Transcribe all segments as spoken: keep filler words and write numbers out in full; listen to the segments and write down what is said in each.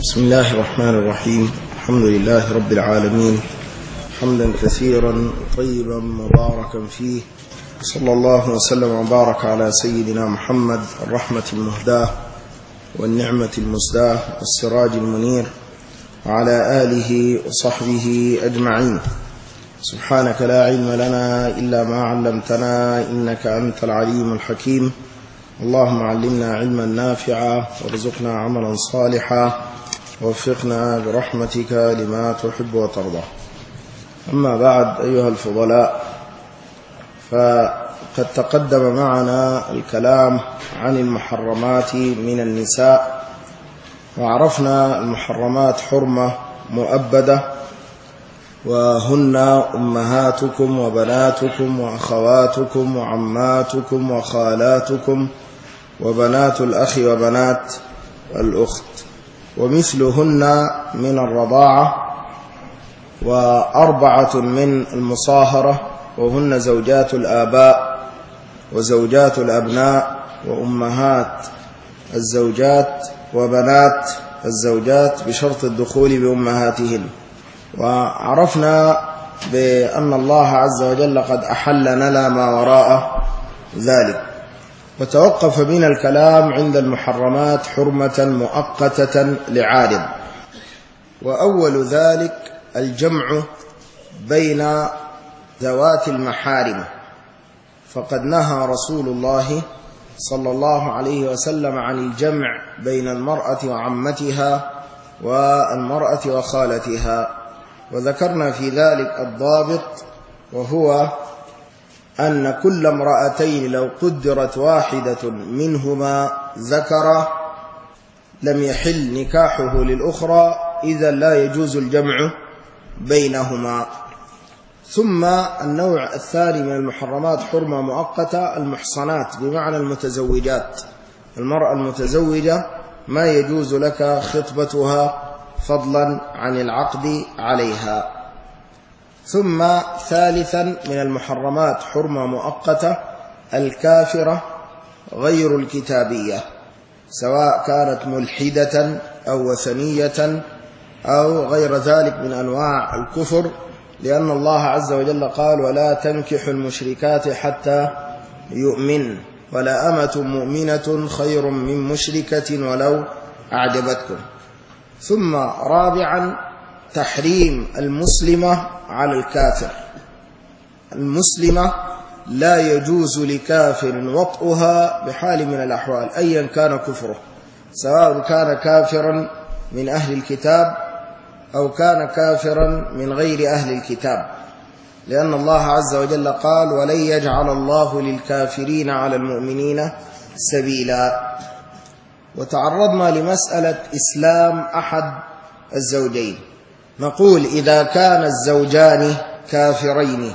بسم الله الرحمن الرحيم. الحمد لله رب العالمين، حمدا كثيرا طيبا مباركا فيه، صلى الله وسلم وبارك على سيدنا محمد الرحمة المهداة والنعمة المسداة والسراج المنير، وعلى آله وصحبه أجمعين. سبحانك لا علم لنا إلا ما علمتنا إنك أنت العليم الحكيم. اللهم علمنا علما نافعا وارزقنا عملا صالحا ووفقنا برحمتك لما تحب وترضى. أما بعد، أيها الفضلاء، فقد تقدم معنا الكلام عن المحرمات من النساء، وعرفنا المحرمات حرمة مؤبدة، وهن أمهاتكم وبناتكم وأخواتكم وعماتكم وخالاتكم وبنات الأخ وبنات الأخت، ومثلهن من الرضاعة، وأربعة من المصاهرة، وهن زوجات الآباء وزوجات الأبناء وأمهات الزوجات وبنات الزوجات بشرط الدخول بأمهاتهن. وعرفنا بأن الله عز وجل قد أحل لنا ما وراء ذلك، وتوقف بنا الكلام عند المحرمات حرمة مؤقتة لعارض. وأول ذلك الجمع بين ذوات المحارم، فقد نهى رسول الله صلى الله عليه وسلم عن الجمع بين المرأة وعمتها والمرأة وخالتها، وذكرنا في ذلك الضابط، وهو أن كل امرأتين لو قدرت واحدة منهما ذكر لم يحل نكاحه للأخرى، إذا لا يجوز الجمع بينهما. ثم النوع الثاني من المحرمات حرمة مؤقتة المحصنات، بمعنى المتزوجات. المرأة المتزوجة ما يجوز لك خطبتها فضلا عن العقد عليها. ثم ثالثا من المحرمات حرمة مؤقتة الكافرة غير الكتابية، سواء كانت ملحدة أو وثنية أو غير ذلك من أنواع الكفر، لأن الله عز وجل قال: ولا تنكحوا المشركات حتى يؤمن، ولا أمة مؤمنة خير من مشركة ولو أعجبتكم. ثم رابعا تحريم المسلمة على الكافر. المسلمة لا يجوز لكافر وطئها بحال من الأحوال أيا كان كفره، سواء كان كافرا من أهل الكتاب أو كان كافرا من غير أهل الكتاب، لأن الله عز وجل قال: ولن يجعل الله للكافرين على المؤمنين سبيلا. وتعرضنا لمسألة إسلام أحد الزوجين. نقول: إذا كان الزوجان كافرين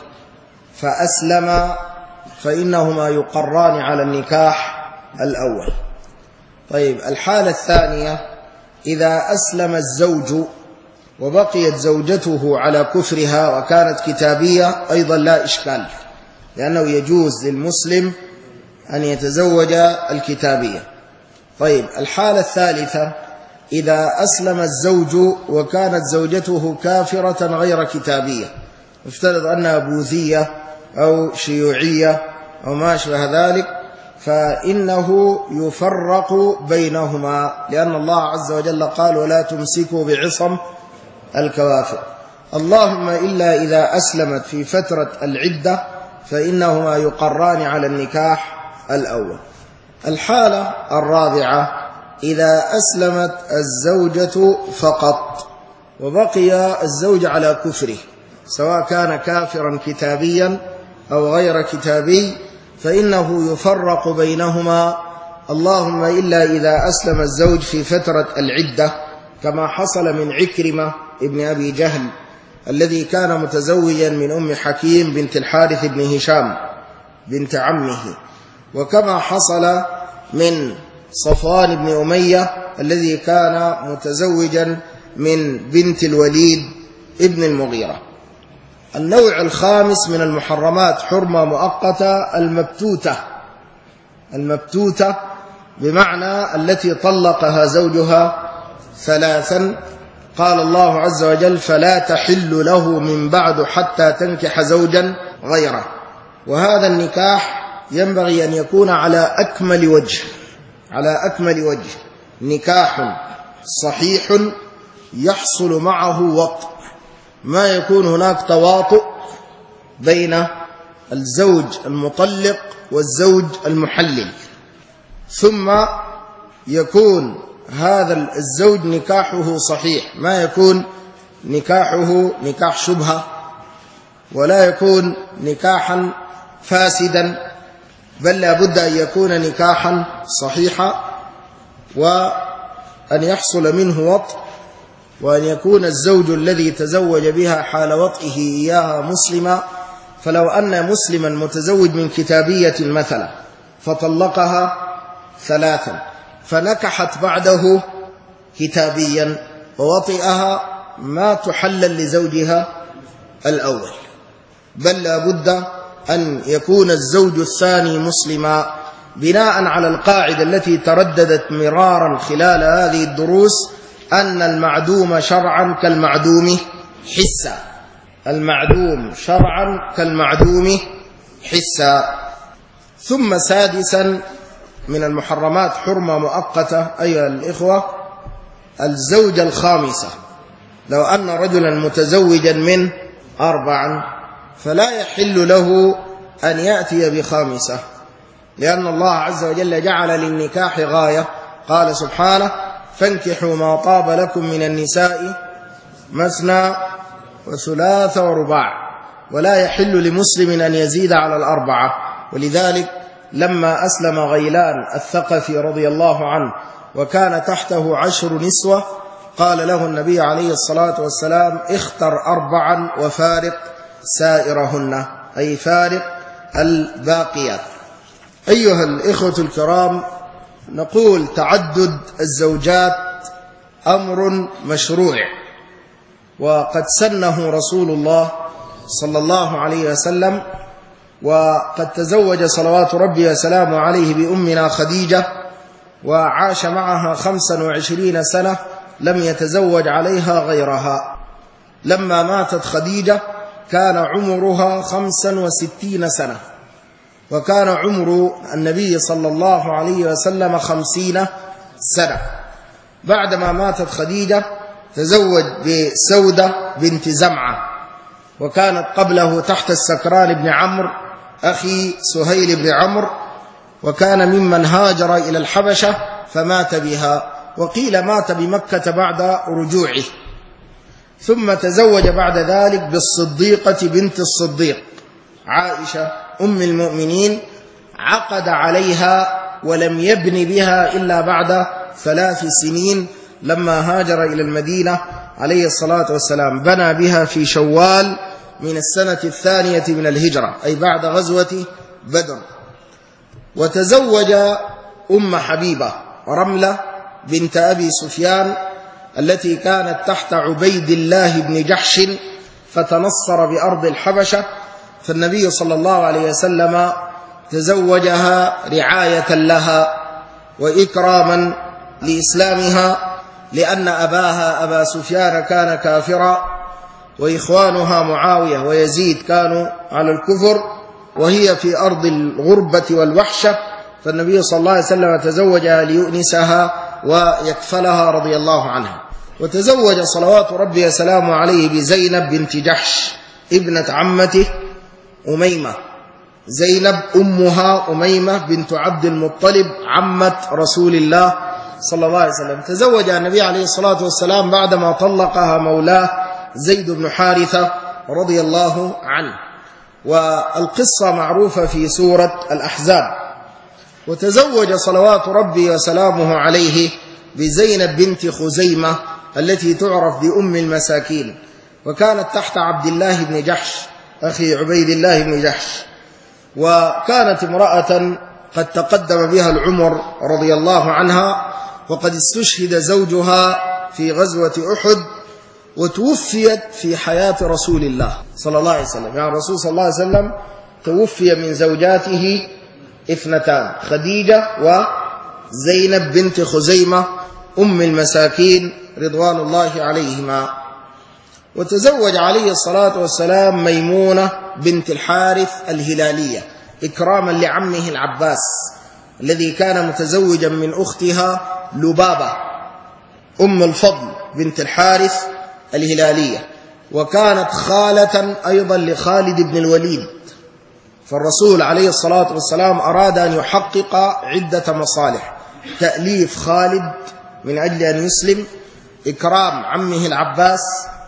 فأسلما فإنهما يقران على النكاح الأول. طيب، الحالة الثانية: إذا أسلم الزوج وبقيت زوجته على كفرها وكانت كتابية، أيضا لا إشكال، لأنه يجوز للمسلم أن يتزوج الكتابية. طيب، الحالة الثالثة: إذا أسلم الزوج وكانت زوجته كافرة غير كتابية، افترض أنها بوذية أو شيوعية أو ما أشبه ذلك، فإنه يفرق بينهما، لأن الله عز وجل قال: ولا تمسكوا بعصم الكوافر. اللهم إلا إذا أسلمت في فترة العدة فإنهما يقران على النكاح الأول. الحالة الرابعة: إذا أسلمت الزوجة فقط وبقي الزوج على كفره، سواء كان كافرا كتابيا أو غير كتابي، فإنه يفرق بينهما، اللهم إلا إذا أسلم الزوج في فترة العدة، كما حصل من عكرمة ابن أبي جهل الذي كان متزوجا من أم حكيم بنت الحارث بن هشام بنت عمه، وكما حصل من صفوان بن أمية الذي كان متزوجا من بنت الوليد ابن المغيرة. النوع الخامس من المحرمات حرمة مؤقتة المبتوتة. المبتوتة بمعنى التي طلقها زوجها ثلاثا. قال الله عز وجل: فلا تحل له من بعد حتى تنكح زوجا غيره. وهذا النكاح ينبغي أن يكون على أكمل وجه، على أكمل وجه، نكاح صحيح يحصل معه وطء، ما يكون هناك تواطؤ بين الزوج المطلق والزوج المحلل، ثم يكون هذا الزوج نكاحه صحيح، ما يكون نكاحه نكاح شبهة، ولا يكون نكاحا فاسدا، بل لا بد أن يكون نكاحا صحيحا، وأن يحصل منه وطء، وأن يكون الزوج الذي تزوج بها حال وطئه إياها مسلما. فلو أن مسلما متزوج من كتابية مثلا فطلقها ثلاثا فنكحت بعده كتابيا ووطئها، ما تحلل لزوجها الأول، بل لا بد أن يكون الزوج الثاني مسلما، بناء على القاعدة التي ترددت مرارا خلال هذه الدروس: أن المعدوم شرعا كالمعدوم حسا، المعدوم شرعا كالمعدوم حسا. ثم سادسا من المحرمات حرمة مؤقتة أيها الإخوة، الزوجة الخامسة. لو أن رجلا متزوجا من أربعا فلا يحل له أن يأتي بخامسة، لأن الله عز وجل جعل للنكاح غاية. قال سبحانه: فانكحوا ما طاب لكم من النساء مثنى وثلاث ورباع. ولا يحل لمسلم أن يزيد على الأربعة. ولذلك لما أسلم غيلان الثقفي رضي الله عنه وكان تحته عشر نسوة، قال له النبي عليه الصلاة والسلام: اختر أربعا وفارق سائرهن، أي فارق الباقيات. أيها الإخوة الكرام، نقول تعدد الزوجات أمر مشروع، وقد سنه رسول الله صلى الله عليه وسلم، وقد تزوج صلوات ربي وسلامه عليه بأمنا خديجة، وعاش معها خمسا وعشرين سنة لم يتزوج عليها غيرها. لما ماتت خديجة كان عمرها خمسا وستين سنة، وكان عمر النبي صلى الله عليه وسلم خمسين سنة. بعدما ماتت خديجة تزوج بسودة بنت زمعة، وكانت قبله تحت السكران بن عمرو أخي سهيل بن عمرو، وكان ممن هاجر إلى الحبشة فمات بها، وقيل مات بمكة بعد رجوعه. ثم تزوج بعد ذلك بالصديقة بنت الصديق عائشة أم المؤمنين، عقد عليها ولم يبن بها إلا بعد ثلاث سنين لما هاجر إلى المدينة عليه الصلاة والسلام. بنى بها في شوال من السنة الثانية من الهجرة، أي بعد غزوة بدر. وتزوج أم حبيبة رملة بنت أبي سفيان التي كانت تحت عبيد الله بن جحش، فتنصر بأرض الحبشة، فالنبي صلى الله عليه وسلم تزوجها رعاية لها وإكراما لإسلامها، لأن أباها أبا سفيان كان كافرا، وإخوانها معاوية ويزيد كانوا على الكفر، وهي في أرض الغربة والوحشة، فالنبي صلى الله عليه وسلم تزوجها ليؤنسها ويكفلها رضي الله عنها. وتزوج صلوات ربي وسلامه عليه بزينب بنت جحش ابنة عمته أميمة. زينب أمها أميمة بنت عبد المطلب عمة رسول الله صلى الله عليه وسلم. تزوج النبي عليه الصلاة والسلام بعدما طلقها مولاه زيد بن حارثة رضي الله عنه، والقصة معروفة في سورة الأحزاب. وتزوج صلوات ربي وسلامه عليه بزينب بنت خزيمة التي تعرف بأم المساكين، وكانت تحت عبد الله بن جحش أخي عبيد الله بن جحش، وكانت امرأة قد تقدم بها العمر رضي الله عنها، وقد استشهد زوجها في غزوة أحد، وتوفيت في حياة رسول الله صلى الله عليه وسلم. يعني الرسول صلى الله عليه وسلم توفي من زوجاته اثنتان، خديجة وزينب بنت خزيمة أم المساكين رضوان الله عليهما. وتزوج عليه الصلاة والسلام ميمونة بنت الحارث الهلالية إكراما لعمه العباس الذي كان متزوجا من أختها لبابة أم الفضل بنت الحارث الهلالية، وكانت خالة أيضا لخالد بن الوليد. فالرسول عليه الصلاة والسلام أراد أن يحقق عدة مصالح: تأليف خالد من أجل أن يسلم، إكرام عمه العباس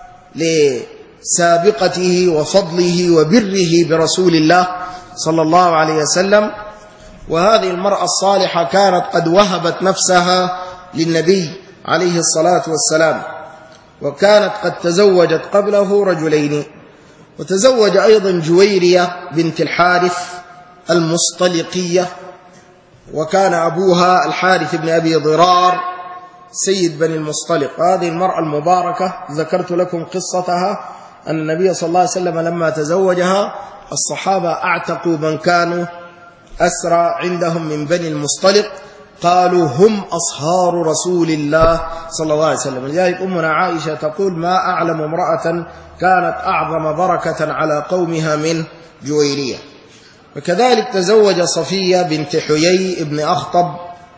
لسابقته وفضله وبره برسول الله صلى الله عليه وسلم. وهذه المرأة الصالحة كانت قد وهبت نفسها للنبي عليه الصلاة والسلام، وكانت قد تزوجت قبله رجلين. وتزوج أيضا جويرية بنت الحارث المصطلقية، وكان أبوها الحارث بن أبي ضرار سيد بني المصطلق. هذه المرأة المباركة ذكرت لكم قصتها، أن النبي صلى الله عليه وسلم لما تزوجها الصحابة أعتقوا من كانوا أسرى عندهم من بني المصطلق، قالوا هم أصهار رسول الله صلى الله عليه وسلم. لذلك أمنا عائشة تقول: ما أعلم امرأة كانت أعظم بركة على قومها من جويرية. وكذلك تزوج صفية بنت حيي بن أخطب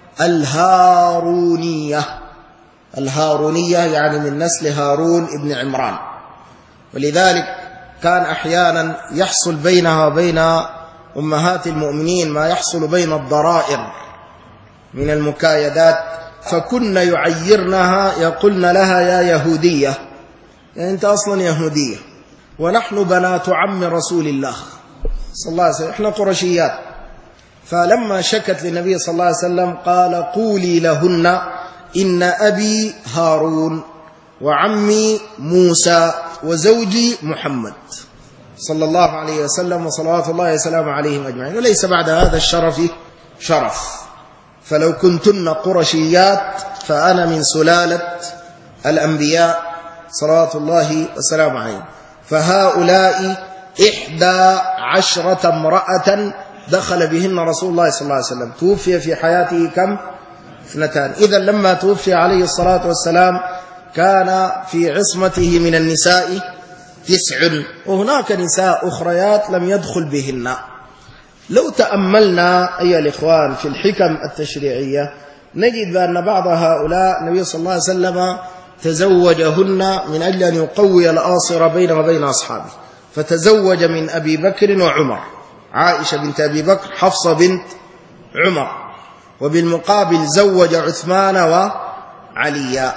الهارونية. الهارونية يعني من نسل هارون بن عمران، ولذلك كان أحيانا يحصل بينها وبين أمهات المؤمنين ما يحصل بين الضرائر من المكايدات، فكن يعيرنها يقولن لها: يا يهودية، يعني أنت أصلا يهودية، ونحن بنات عم رسول الله صلى الله عليه وسلم، إحنا قرشيات. فلما شكت للنبي صلى الله عليه وسلم قال: قولي لهن إن أبي هارون وعمي موسى وزوجي محمد صلى الله عليه وسلم وصلوات الله وسلامه عليهم أجمعين، وليس بعد هذا الشرف شرف. فلو كنتن قرشيات فأنا من سلالة الأنبياء صلوات الله وسلامه عليهم. فهؤلاء إحدى عشرة امرأة دخل بهن رسول الله صلى الله عليه وسلم. توفي في حياته كم؟ اثنتان. إذن لما توفي عليه الصلاة والسلام كان في عصمته من النساء تسع، وهناك نساء أخريات لم يدخل بهن. لو تأملنا أيها الإخوان في الحكم التشريعية نجد بأن بعض هؤلاء النبي صلى الله عليه وسلم تزوجهن من أجل أن يقوي الآصر بينه وبين أصحابه. فتزوج من أبي بكر وعمر، عائشة بنت أبي بكر، حفصة بنت عمر، وبالمقابل زوج عثمان وعليا.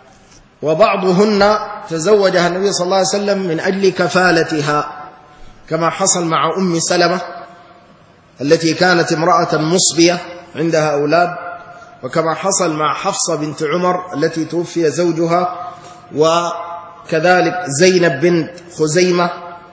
وبعضهن تزوجها النبي صلى الله عليه وسلم من أجل كفالتها، كما حصل مع أم سلمة التي كانت امرأة مصبية عندها أولاد، وكما حصل مع حفصة بنت عمر التي توفي زوجها، وكذلك زينب بنت خزيمة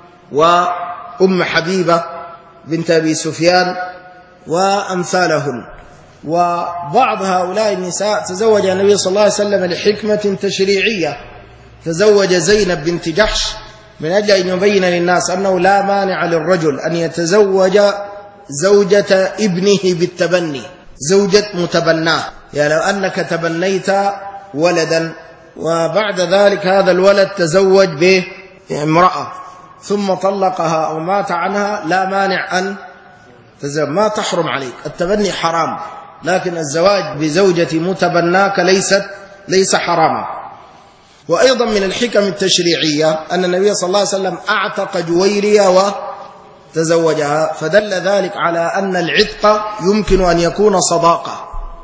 وأم حبيبة بنت أبي سفيان وأمثالهن. وبعض هؤلاء النساء تزوج النبي صلى الله عليه وسلم لحكمة تشريعية. تزوج زينب بنت جحش من أجل أن يبين للناس أنه لا مانع للرجل أن يتزوج زوجة ابنه بالتبني، زوجة متبناه، يعني لو أنك تبنيت ولدا وبعد ذلك هذا الولد تزوج بامرأة ثم طلقها أو مات عنها، لا مانع أن تزوج، ما تحرم عليك. التبني حرام، لكن الزواج بزوجة متبناك ليست ليس حراما. وأيضا من الحكم التشريعية أن النبي صلى الله عليه وسلم أعتق جويرية وتزوجها، فدل ذلك على أن العتق يمكن أن يكون صداقة.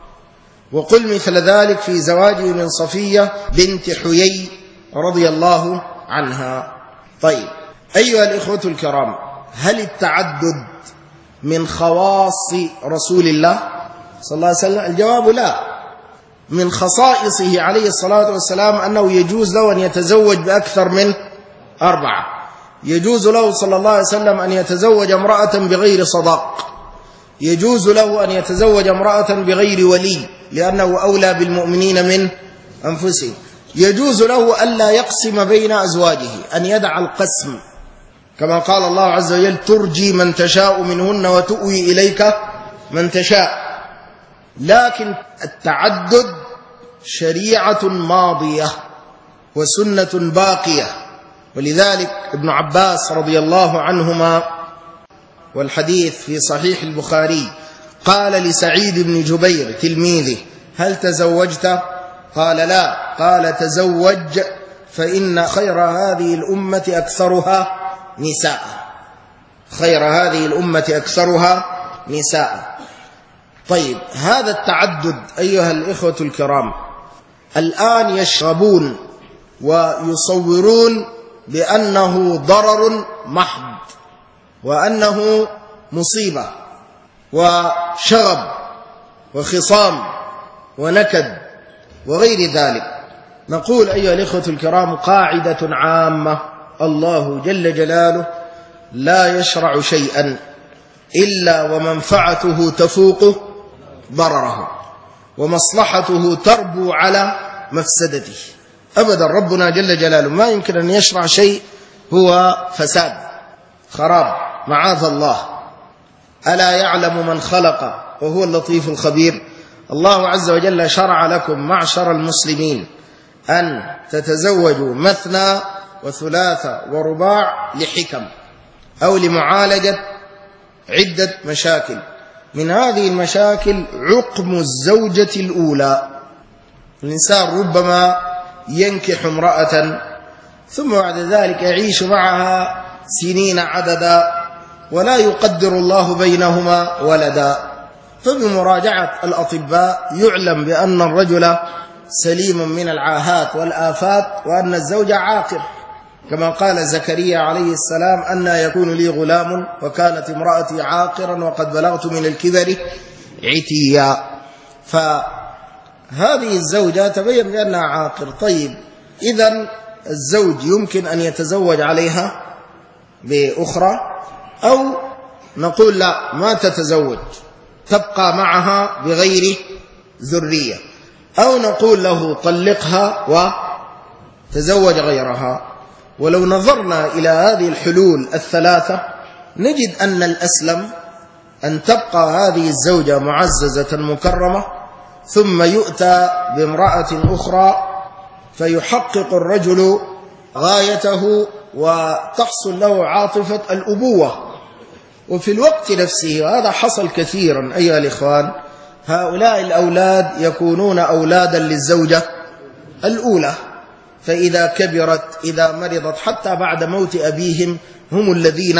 وقل مثل ذلك في زواجه من صفية بنت حيي رضي الله عنها. طيب أيها الإخوة الكرام، هل التعدد من خواص رسول الله صلى الله عليه وسلم؟ الجواب لا. من خصائصه عليه الصلاة والسلام أنه يجوز له أن يتزوج بأكثر من أربعة. يجوز له صلى الله عليه وسلم أن يتزوج امرأة بغير صداق، يجوز له أن يتزوج امرأة بغير ولي لأنه أولى بالمؤمنين من أنفسهم، يجوز له ألا يقسم بين أزواجه، أن يدع القسم كما قال الله عز وجل: ترجي من تشاء منهن وتؤوي إليك من تشاء. لكن التعدد شريعة ماضية وسنة باقية. ولذلك ابن عباس رضي الله عنهما والحديث في صحيح البخاري قال لسعيد بن جبير تلميذه: هل تزوجت؟ قال: لا. قال: تزوج فإن خير هذه الأمة أكثرها نساء. خير هذه الأمة أكثرها نساء. طيب، هذا التعدد أيها الإخوة الكرام الآن يشربون ويصورون بأنه ضرر محض، وأنه مصيبة وشغب وخصام ونكد وغير ذلك. نقول أيها الإخوة الكرام قاعدة عامة: الله جل جلاله لا يشرع شيئا إلا ومنفعته تفوق ضرره ومصلحته تربو على مفسدته. أبدا ربنا جل جلاله ما يمكن أن يشرع شيء هو فساد خراب، معاذ الله. ألا يعلم من خلق وهو اللطيف الخبير؟ الله عز وجل شرع لكم معشر المسلمين أن تتزوجوا مثنى وثلاثة ورباع لحكم أو لمعالجة عدة مشاكل. من هذه المشاكل عقم الزوجة الأولى. الإنسان ربما ينكح امرأة ثم بعد ذلك يعيش معها سنين عددا ولا يقدر الله بينهما ولدا، فبمراجعة الأطباء يعلم بأن الرجل سليم من العاهات والآفات وأن الزوج عاقر، كما قال زكريا عليه السلام: أن يكون لي غلام وكانت امرأتي عاقرا وقد بلغت من الكبر عتيا. فهذه الزوجة تبين بأنها عاقر. طيب، إذن الزوج يمكن أن يتزوج عليها بأخرى، أو نقول لا، ما تتزوج، تبقى معها بغير ذرية، أو نقول له طلقها وتزوج غيرها. ولو نظرنا إلى هذه الحلول الثلاثة نجد أن الأسلم أن تبقى هذه الزوجة معززة مكرمة، ثم يؤتى بامرأة أخرى فيحقق الرجل غايته وتحصل له عاطفة الأبوة. وفي الوقت نفسه، هذا حصل كثيرا أيها الإخوان، هؤلاء الأولاد يكونون أولادا للزوجة الأولى، فإذا كبرت، إذا مرضت، حتى بعد موت أبيهم هم الذين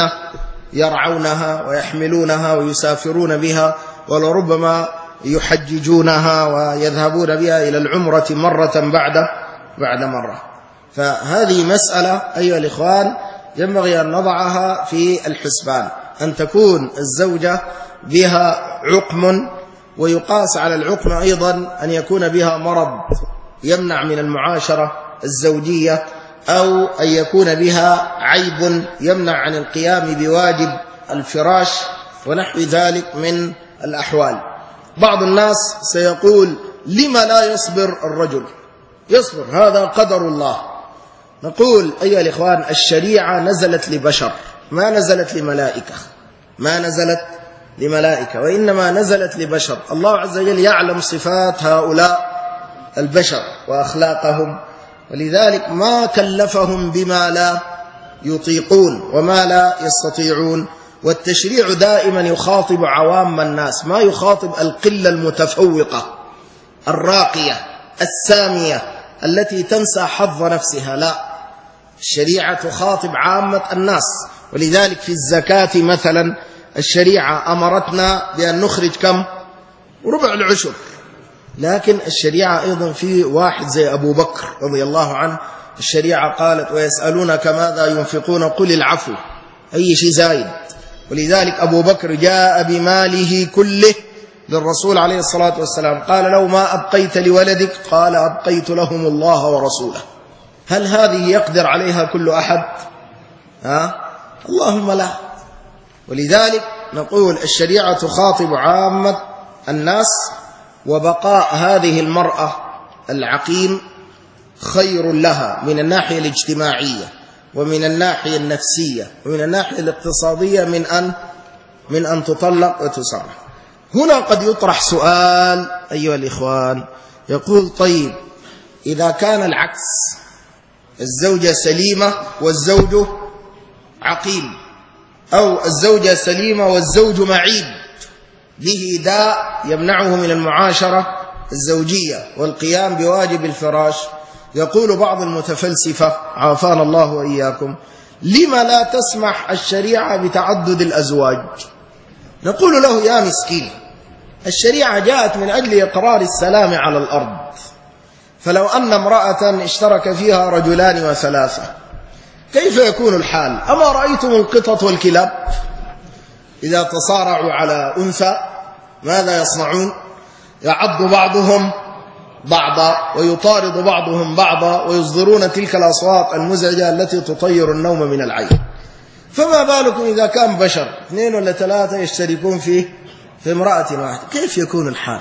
يرعونها ويحملونها ويسافرون بها، ولربما يحججونها ويذهبون بها إلى العمرة مرة بعد بعد مرة. فهذه مسألة أيها الإخوان ينبغي أن نضعها في الحسبان، أن تكون الزوجة بها عقم، ويقاس على العقم أيضا أن يكون بها مرض يمنع من المعاشرة الزوجية، أو أن يكون بها عيب يمنع عن القيام بواجب الفراش ونحو ذلك من الأحوال. بعض الناس سيقول: لما لا يصبر الرجل؟ يصبر، هذا قدر الله. نقول أيها الإخوان الشريعة نزلت لبشر، ما نزلت لملائكة، ما نزلت لملائكة وإنما نزلت لبشر. الله عز وجل يعلم صفات هؤلاء البشر وأخلاقهم، ولذلك ما كلفهم بما لا يطيقون وما لا يستطيعون. والتشريع دائما يخاطب عوام الناس، ما يخاطب القلة المتفوقة الراقية السامية التي تنسى حظ نفسها، لا، الشريعة تخاطب عامة الناس. ولذلك في الزكاة مثلا الشريعة أمرتنا بأن نخرج كم؟ ربع العشر. لكن الشريعة أيضا في واحد زي أبو بكر رضي الله عنه، الشريعة قالت: ويسألونك ماذا ينفقون قل العفو، أي شيء زايد. ولذلك أبو بكر جاء بماله كله للرسول عليه الصلاة والسلام، قال: لو ما أبقيت لولدك؟ قال: أبقيت لهم الله ورسوله. هل هذه يقدر عليها كل أحد؟ ها؟ اللهم لا. ولذلك نقول الشريعة تخاطب عامة الناس، وبقاء هذه المرأة العقيم خير لها من الناحية الاجتماعية ومن الناحية النفسية ومن الناحية الاقتصادية من أن من أن تطلق وتسرح. هنا قد يطرح سؤال أيها الإخوان: يقول طيب إذا كان العكس، الزوجة سليمة والزوج عقيم، أو الزوجة سليمة والزوج معيب به داء يمنعه من المعاشرة الزوجية والقيام بواجب الفراش، يقول بعض المتفلسفة عافانا الله وإياكم: لما لا تسمح الشريعة بتعدد الأزواج؟ نقول له: يا مسكين، الشريعة جاءت من أجل إقرار السلام على الأرض، فلو أن امرأة اشترك فيها رجلان وثلاثة كيف يكون الحال؟ أما رأيتم القطط والكلاب إذا تصارعوا على أنثى ماذا يصنعون؟ يعض بعضهم بعضا ويطارد بعضهم بعضا ويصدرون تلك الأصوات المزعجة التي تطير النوم من العين. فما بالكم إذا كان بشر اثنين ولا ثلاثة يشتركون فيه في امرأة واحدة، كيف يكون الحال؟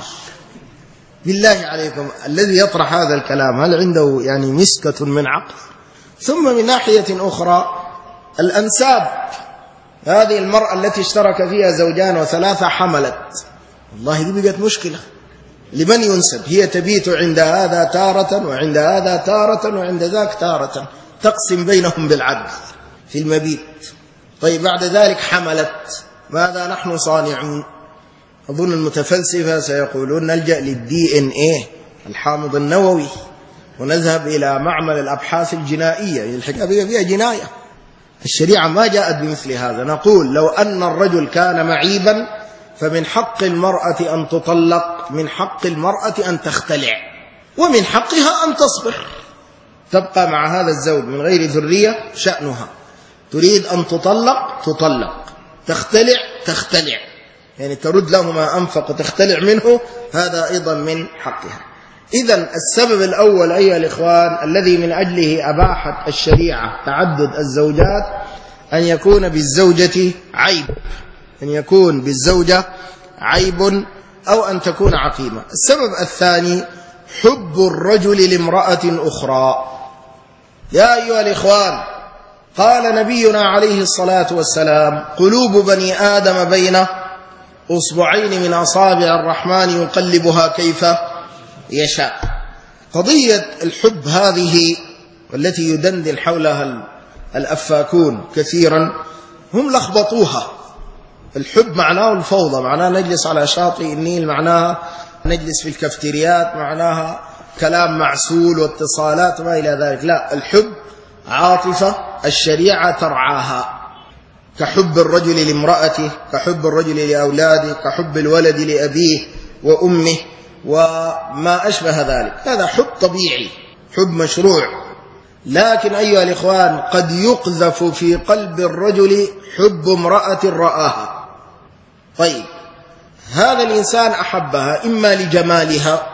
بالله عليكم، الذي يطرح هذا الكلام هل عنده يعني مسكة من عقل؟ ثم من ناحية أخرى الأنساب، هذه المرأة التي اشترك فيها زوجان وثلاثة حملت، والله دي بقت مشكلة. لمن ينسب؟ هي تبيت عند هذا تارة وعند هذا تارة وعند ذاك تارة، تقسم بينهم بالعدل في المبيت. طيب بعد ذلك حملت، ماذا نحن صانعون؟ أظن المتفلسفة سيقولون نلجأ للدي ان ايه الحامض النووي ونذهب إلى معمل الأبحاث الجنائية، الحكاية فيها جناية. الشريعة ما جاءت بمثل هذا. نقول لو أن الرجل كان معيبا فمن حق المرأة أن تطلق، من حق المرأة أن تختلع، ومن حقها أن تصبر، تبقى مع هذا الزوج من غير ذرية شأنها. تريد أن تطلق تطلق، تختلع تختلع، يعني ترد له ما أنفق وتختلع منه، هذا أيضا من حقها. إذن السبب الأول أيها الإخوان الذي من أجله أباحت الشريعة تعدد الزوجات أن يكون بالزوجة عيب، أن يكون بالزوجة عيب أو أن تكون عقيمة. السبب الثاني حب الرجل لامرأة أخرى. يا أيها الإخوان، قال نبينا عليه الصلاة والسلام: قلوب بني آدم بين أصبعين من أصابع الرحمن يقلبها كيف يشاء. قضية الحب هذه والتي يدندن حولها الأفاكون كثيرا، هم لخبطوها. الحب معناه الفوضى، معناه نجلس على شاطئ النيل، معناها نجلس في الكافتريات، معناها كلام معسول واتصالات وما إلى ذلك. لا، الحب عاطفة الشريعة ترعاها، كحب الرجل لامرأته، كحب الرجل لأولاده، كحب الولد لأبيه وأمه وما أشبه ذلك. هذا حب طبيعي، حب مشروع. لكن أيها الإخوان، قد يقذف في قلب الرجل حب امرأة رآها. طيب هذا الإنسان أحبها إما لجمالها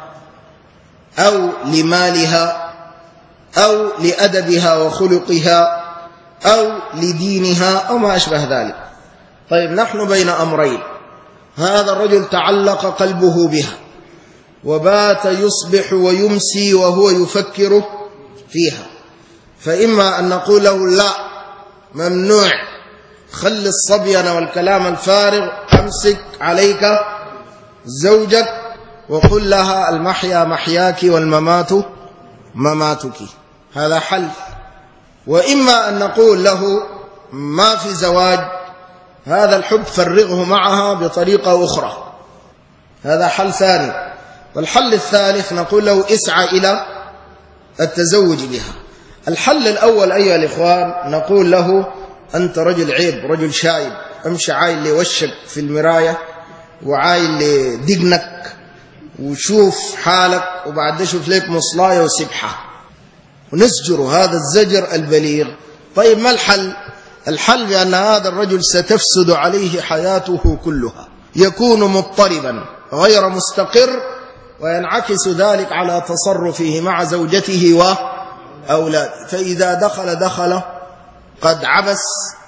أو لمالها أو لأدبها وخلقها أو لدينها أو ما أشبه ذلك. طيب نحن بين أمرين، هذا الرجل تعلق قلبه بها وبات يصبح ويمسي وهو يفكر فيها، فإما أن نقول له لا، ممنوع، خل الصبيان والكلام الفارغ، أمسك عليك زوجك وقل لها المحيا محياك والممات مماتك، هذا حل. وإما أن نقول له ما في زواج، هذا الحب فرغه معها بطريقة أخرى، هذا حل ثاني. والحل الثالث نقول له اسعى إلى التزوج بها. الحل الأول أيها الإخوان، نقول له أنت رجل عيب، رجل شايب، امشي عايل لوشك في المراية وعايل لدقنك وشوف حالك، وبعد شوف لك مصلاية وسبحة، ونزجر هذا الزجر البليغ. طيب ما الحل؟ الحل بأن هذا الرجل ستفسد عليه حياته كلها، يكون مضطربا غير مستقر، وينعكس ذلك على تصرفه مع زوجته وأولاده. فإذا دخل دخل قد عبس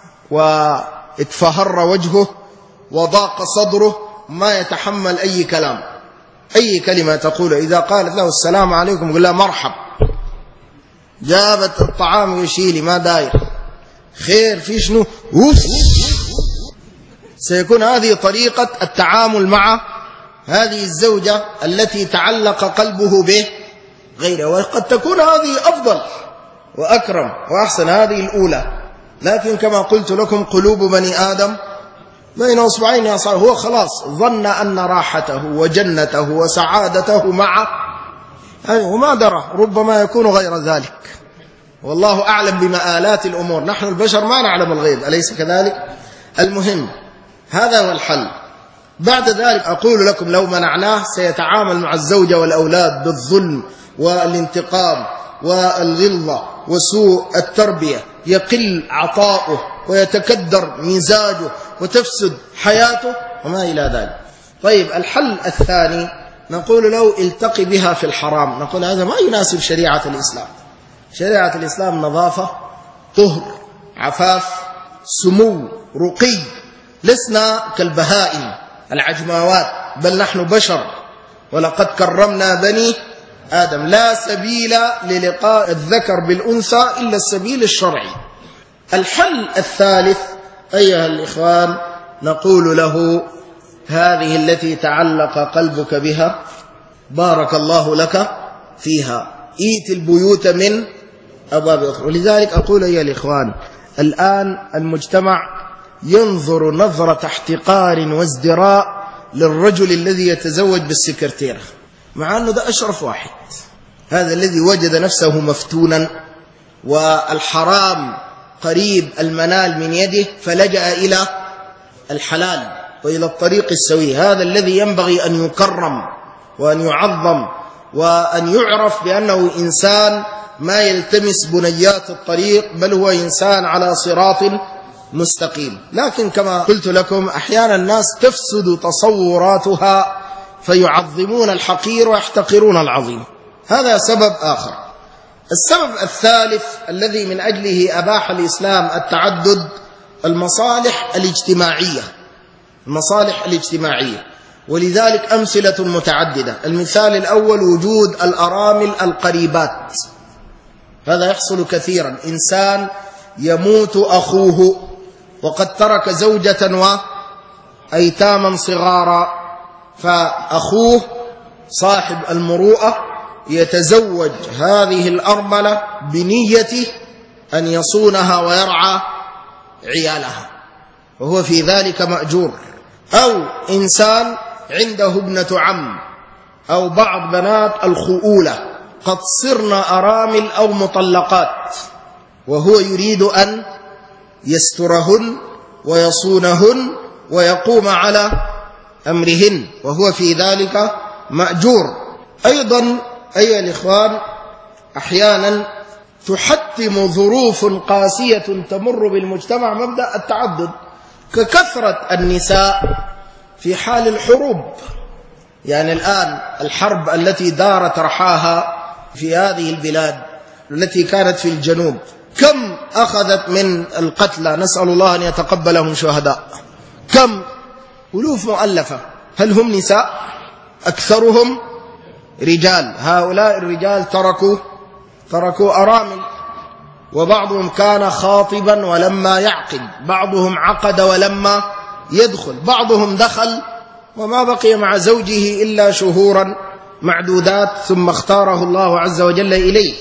واتفهر وجهه وضاق صدره، ما يتحمل أي كلام، أي كلمة تقول. إذا قالت له السلام عليكم يقول لها مرحب، جابت الطعام يشيلي ما داير خير في شنو وف. سيكون هذه طريقة التعامل مع هذه الزوجة التي تعلق قلبه به غيره، وقد تكون هذه أفضل وأكرم وأحسن، هذه الأولى، لكن كما قلت لكم قلوب بني آدم بين أصبعين أصابع، هو خلاص ظن أن راحته وجنته وسعادته معه، وما درى ربما يكون غير ذلك، والله أعلم بمآلات الأمور، نحن البشر ما نعلم الغيب، أليس كذلك؟ المهم هذا هو الحل. بعد ذلك أقول لكم لو منعناه سيتعامل مع الزوجة والأولاد بالظلم والانتقام والغلظة وسوء التربية، يقل عطاؤه ويتكدر مزاجه وتفسد حياته وما إلى ذلك. طيب الحل الثاني نقول له التقي بها في الحرام، نقول هذا ما يناسب شريعة الإسلام. شريعة الإسلام نظافة، طهر، عفاف، سمو، رقي، لسنا كالبهائم العجماوات، بل نحن بشر ولقد كرمنا بني آدم، لا سبيل للقاء الذكر بالأنثى إلا السبيل الشرعي. الحل الثالث أيها الإخوان نقول له هذه التي تعلق قلبك بها بارك الله لك فيها، إيت البيوت من أبواب أخرى. ولذلك أقول أيها الإخوان الآن المجتمع ينظر نظرة احتقار وازدراء للرجل الذي يتزوج بالسكرتيرة، مع أنه ده أشرف واحد، هذا الذي وجد نفسه مفتونا والحرام قريب المنال من يده فلجأ إلى الحلال وإلى الطريق السوي، هذا الذي ينبغي أن يكرم وأن يعظم وأن يعرف بأنه إنسان ما يلتمس بنيات الطريق، بل هو إنسان على صراط مستقيم. لكن كما قلت لكم أحيانا الناس تفسد تصوراتها فيعظمون الحقير ويحتقرون العظيم، هذا سبب آخر. السبب الثالث الذي من أجله أباح الإسلام التعدد المصالح الاجتماعية، المصالح الاجتماعية، ولذلك أمثلة متعددة. المثال الأول وجود الأرامل القريبات، هذا يحصل كثيرا، إنسان يموت أخوه وقد ترك زوجة وأيتاما صغارا، فأخوه صاحب المروءة يتزوج هذه الأرملة بنية أن يصونها ويرعى عيالها، وهو في ذلك مأجور. أو إنسان عنده ابنة عم أو بعض بنات الخؤولة قد صرن أرامل أو مطلقات، وهو يريد أن يسترهن ويصونهن ويقوم على أمرهن، وهو في ذلك مأجور. أيضا أيها الإخوان أحيانا تحتم ظروف قاسية تمر بالمجتمع مبدأ التعدد، ككثرة النساء في حال الحروب، يعني الآن الحرب التي دارت رحاها في هذه البلاد التي كانت في الجنوب كم أخذت من القتلى، نسأل الله أن يتقبلهم شهداء، كم ألوف مؤلفة، هل هم نساء؟ أكثرهم رجال، هؤلاء الرجال تركوا تركوا أرامل، وبعضهم كان خاطبا ولما يعقد، بعضهم عقد ولما يدخل، بعضهم دخل وما بقي مع زوجه إلا شهورا معدودات ثم اختاره الله عز وجل إليه.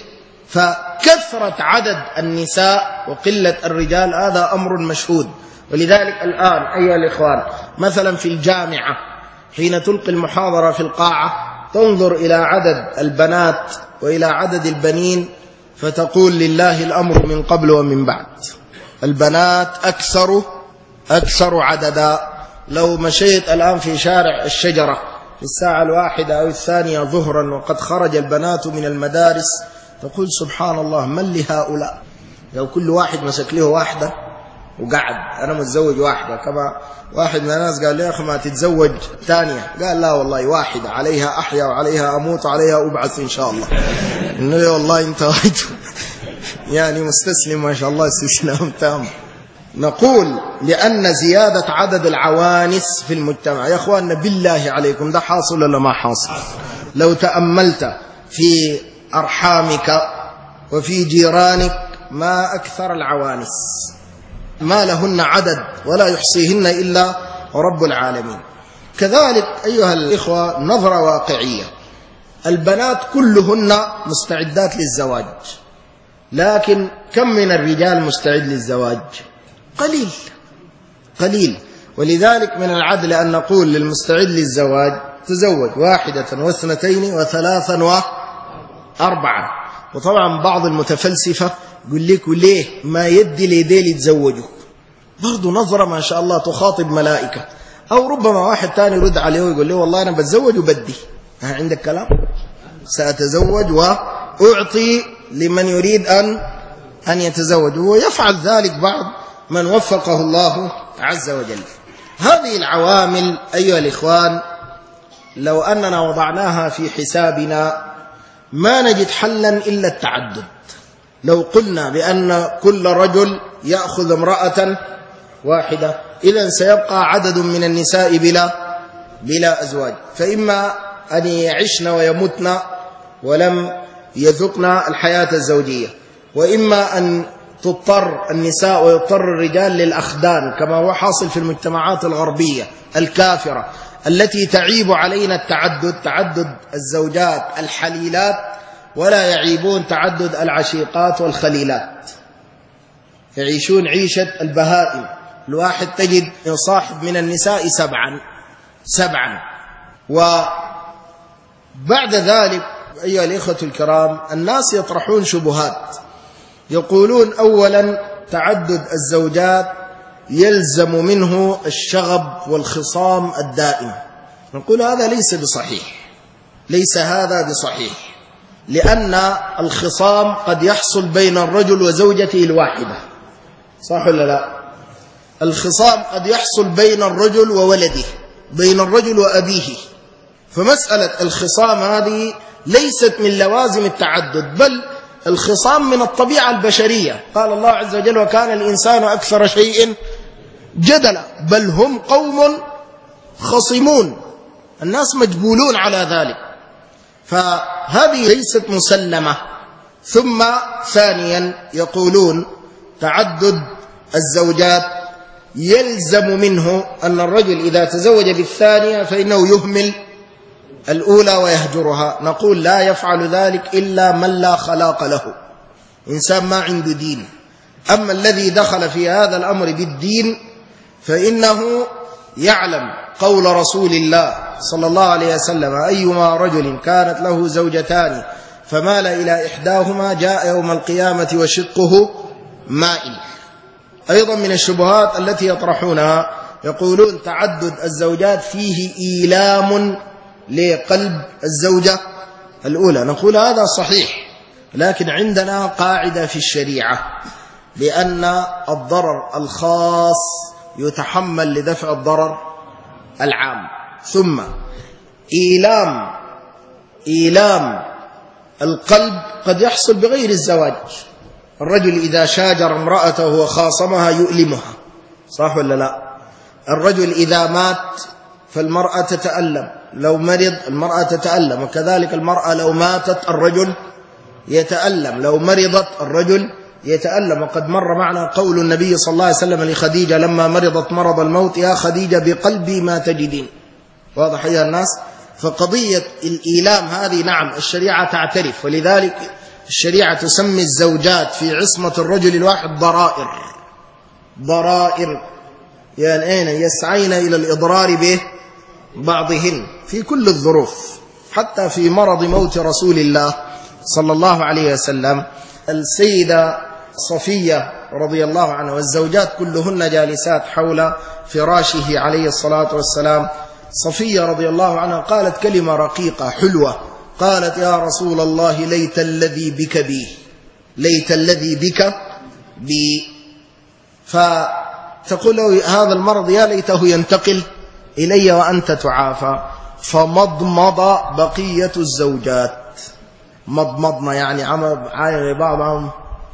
فكثرة عدد النساء وقلة الرجال هذا أمر مشهود. ولذلك الآن أيها الإخوان مثلا في الجامعة حين تلقي المحاضرة في القاعة تنظر إلى عدد البنات وإلى عدد البنين فتقول لله الأمر من قبل ومن بعد، البنات أكثر أكثر عددا. لو مشيت الآن في شارع الشجرة في الساعة الواحدة أو الثانية ظهرا وقد خرج البنات من المدارس تقول سبحان الله من لهؤلاء، لو كل واحد مسك له واحدة وقعد أنا متزوج واحدة، كما واحد من الناس قال لي يا أخي ما تتزوج ثانية، قال لا والله واحدة عليها أحيا وعليها أموت عليها أبعث إن شاء الله. إنه والله أنت واحد يعني مستسلم ما شاء الله استسلام تام. نقول لأن زيادة عدد العوانس في المجتمع يا أخواننا بالله عليكم ده حاصل ولا ما حاصل؟ لو تأملت في أرحامك وفي جيرانك ما أكثر العوانس، ما لهن عدد ولا يحصيهن إلا رب العالمين. كذلك أيها الإخوة نظرة واقعية، البنات كلهن مستعدات للزواج، لكن كم من الرجال مستعد للزواج؟ قليل قليل. ولذلك من العدل أن نقول للمستعد للزواج تزوج واحدة واثنتين وثلاثا وأربعا. وطبعا بعض المتفلسفة يقول لك ليه ما يدي ليديل يتزوجوا، برضو نظرة ما شاء الله تخاطب ملائكة. أو ربما واحد تاني يرد عليه ويقول له والله أنا بتزوج وبدي، ها عندك كلام، سأتزوج وأعطي لمن يريد أن أن يتزوج، ويفعل ذلك بعض من وفقه الله عز وجل. هذه العوامل أيها الإخوان لو أننا وضعناها في حسابنا ما نجد حلا إلا التعدد. لو قلنا بأن كل رجل يأخذ امرأة واحدة، إذن سيبقى عدد من النساء بلا بلا أزواج، فإما أن يعشن ويمتن ولم يذقن الحياة الزوجية، وإما أن تضطر النساء ويضطر الرجال للأخدان كما هو حاصل في المجتمعات الغربية الكافرة التي تعيب علينا التعدد، تعدد الزوجات الحليلات، ولا يعيبون تعدد العشيقات والخليلات، يعيشون عيشة البهائم. الواحد تجد يصاحب من النساء سبعا سبعا. وبعد ذلك أيها الإخوة الكرام الناس يطرحون شبهات، يقولون أولا تعدد الزوجات يلزم منه الشغب والخصام الدائم. نقول هذا ليس بصحيح، ليس هذا بصحيح، لأن الخصام قد يحصل بين الرجل وزوجته الواحدة، صح ولا لا؟ الخصام قد يحصل بين الرجل وولده، بين الرجل وأبيه. فمسألة الخصام هذه ليست من لوازم التعدد، بل الخصام من الطبيعة البشرية. قال الله عز وجل وكان الإنسان أكثر شيء جدلا، بل هم قوم خصمون، الناس مجبولون على ذلك، فهذه ليست مسلمة. ثم ثانيا يقولون تعدد الزوجات يلزم منه أن الرجل إذا تزوج بالثانية فإنه يهمل الأولى ويهجرها. نقول لا يفعل ذلك إلا من لا خلاق له، إنسان ما عنده دين. أما الذي دخل في هذا الأمر بالدين فإنه يعلم قول رسول الله صلى الله عليه وسلم أيما رجل كانت له زوجتان فمال إلى إحداهما جاء يوم القيامة وشقه مائل. أيضا من الشبهات التي يطرحونها يقولون تعدد الزوجات فيه إيلام لقلب الزوجة الأولى. نقول هذا صحيح، لكن عندنا قاعدة في الشريعة بأن الضرر الخاص يتحمل لدفع الضرر العام. ثم إيلام إيلام القلب قد يحصل بغير الزواج. الرجل إذا شاجر امرأته وخاصمها يؤلمها، صح ولا لا؟ الرجل إذا مات فالمرأة تتألم، لو مرض المرأة تتألم، وكذلك المرأة لو ماتت الرجل يتألم، لو مرضت الرجل يتألم. وقد مر معنا قول النبي صلى الله عليه وسلم لخديجة لما مرضت مرض الموت يا خديجة بقلبي ما تجدين. واضح يا الناس؟ فقضية الإيلام هذه نعم الشريعة تعترف، ولذلك الشريعة تسمي الزوجات في عصمة الرجل الواحد ضرائر. ضرائر يعني أين يسعين إلى الإضرار به بعضهن في كل الظروف، حتى في مرض موت رسول الله صلى الله عليه وسلم السيدة صفية رضي الله عنها والزوجات كلهن جالسات حول فراشه عليه الصلاة والسلام. صفية رضي الله عنها قالت كلمة رقيقة حلوة، قالت يا رسول الله ليت الذي بك بي، ليت الذي بك بي. فتقول له هذا المرض يا ليته ينتقل إلي وأنت تعافى. فمضمض بقية الزوجات، مضمضنا يعني عاين بعضهم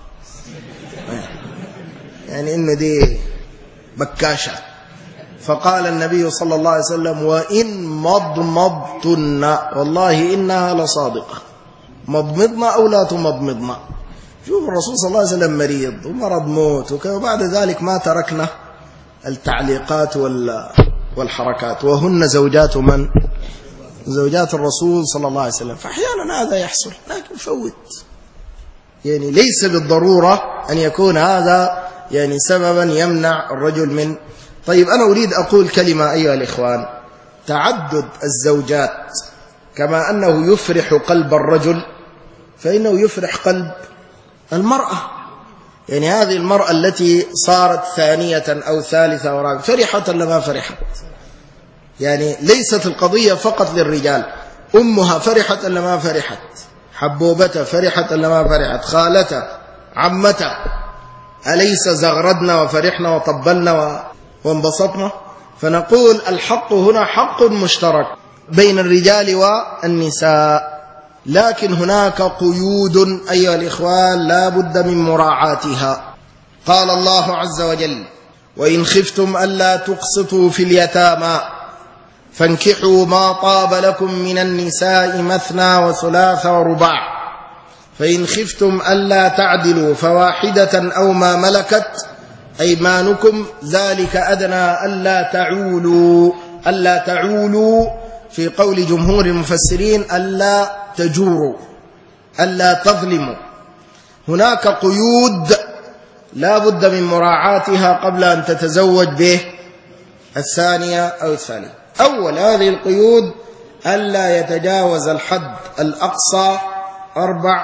يعني إنه دي بكاشة. فقال النبي صلى الله عليه وسلم وإن مضمضتن والله إنها لصادقة، مضمضنا أو لا تمضمضنا. شوف الرسول صلى الله عليه وسلم مريض ومرض موت وبعد ذلك ما تركنا التعليقات والحركات، وهن زوجات من؟ زوجات الرسول صلى الله عليه وسلم. فأحيانا هذا يحصل لكن فوت، يعني ليس بالضرورة أن يكون هذا يعني سببا يمنع الرجل من. طيب أنا أريد أقول كلمة أيها الإخوان، تعدد الزوجات كما أنه يفرح قلب الرجل فإنه يفرح قلب المرأة. يعني هذه المرأة التي صارت ثانية أو ثالثة أو رابعة فرحت ولا ما فرحت؟ يعني ليست القضية فقط للرجال، أمها فرحت ولا ما فرحت؟ حبوبتها فرحت ولا ما فرحت؟ خالتها، عمتها، أليس زغردنا وفرحنا وطبلنا وانبسطنا؟ فنقول الحق هنا حق مشترك بين الرجال والنساء، لكن هناك قيود أيها الإخوان لا بد من مراعاتها. قال الله عز وجل: وإن خفتم ألا تقسطوا في اليتامى فانكحوا ما طاب لكم من النساء مثنى وثلاث ورباع، فإن خفتم ألا تعدلوا فواحدة أو ما ملكت أيمانكم ذلك أدنى ألا تعولوا. ألا تعولوا في قول جمهور المفسرين ألا تجوروا، ألا تظلموا. هناك قيود لا بد من مراعاتها قبل أن تتزوج به الثانية أو الثالثة. أول هذه القيود ألا يتجاوز الحد الأقصى أربع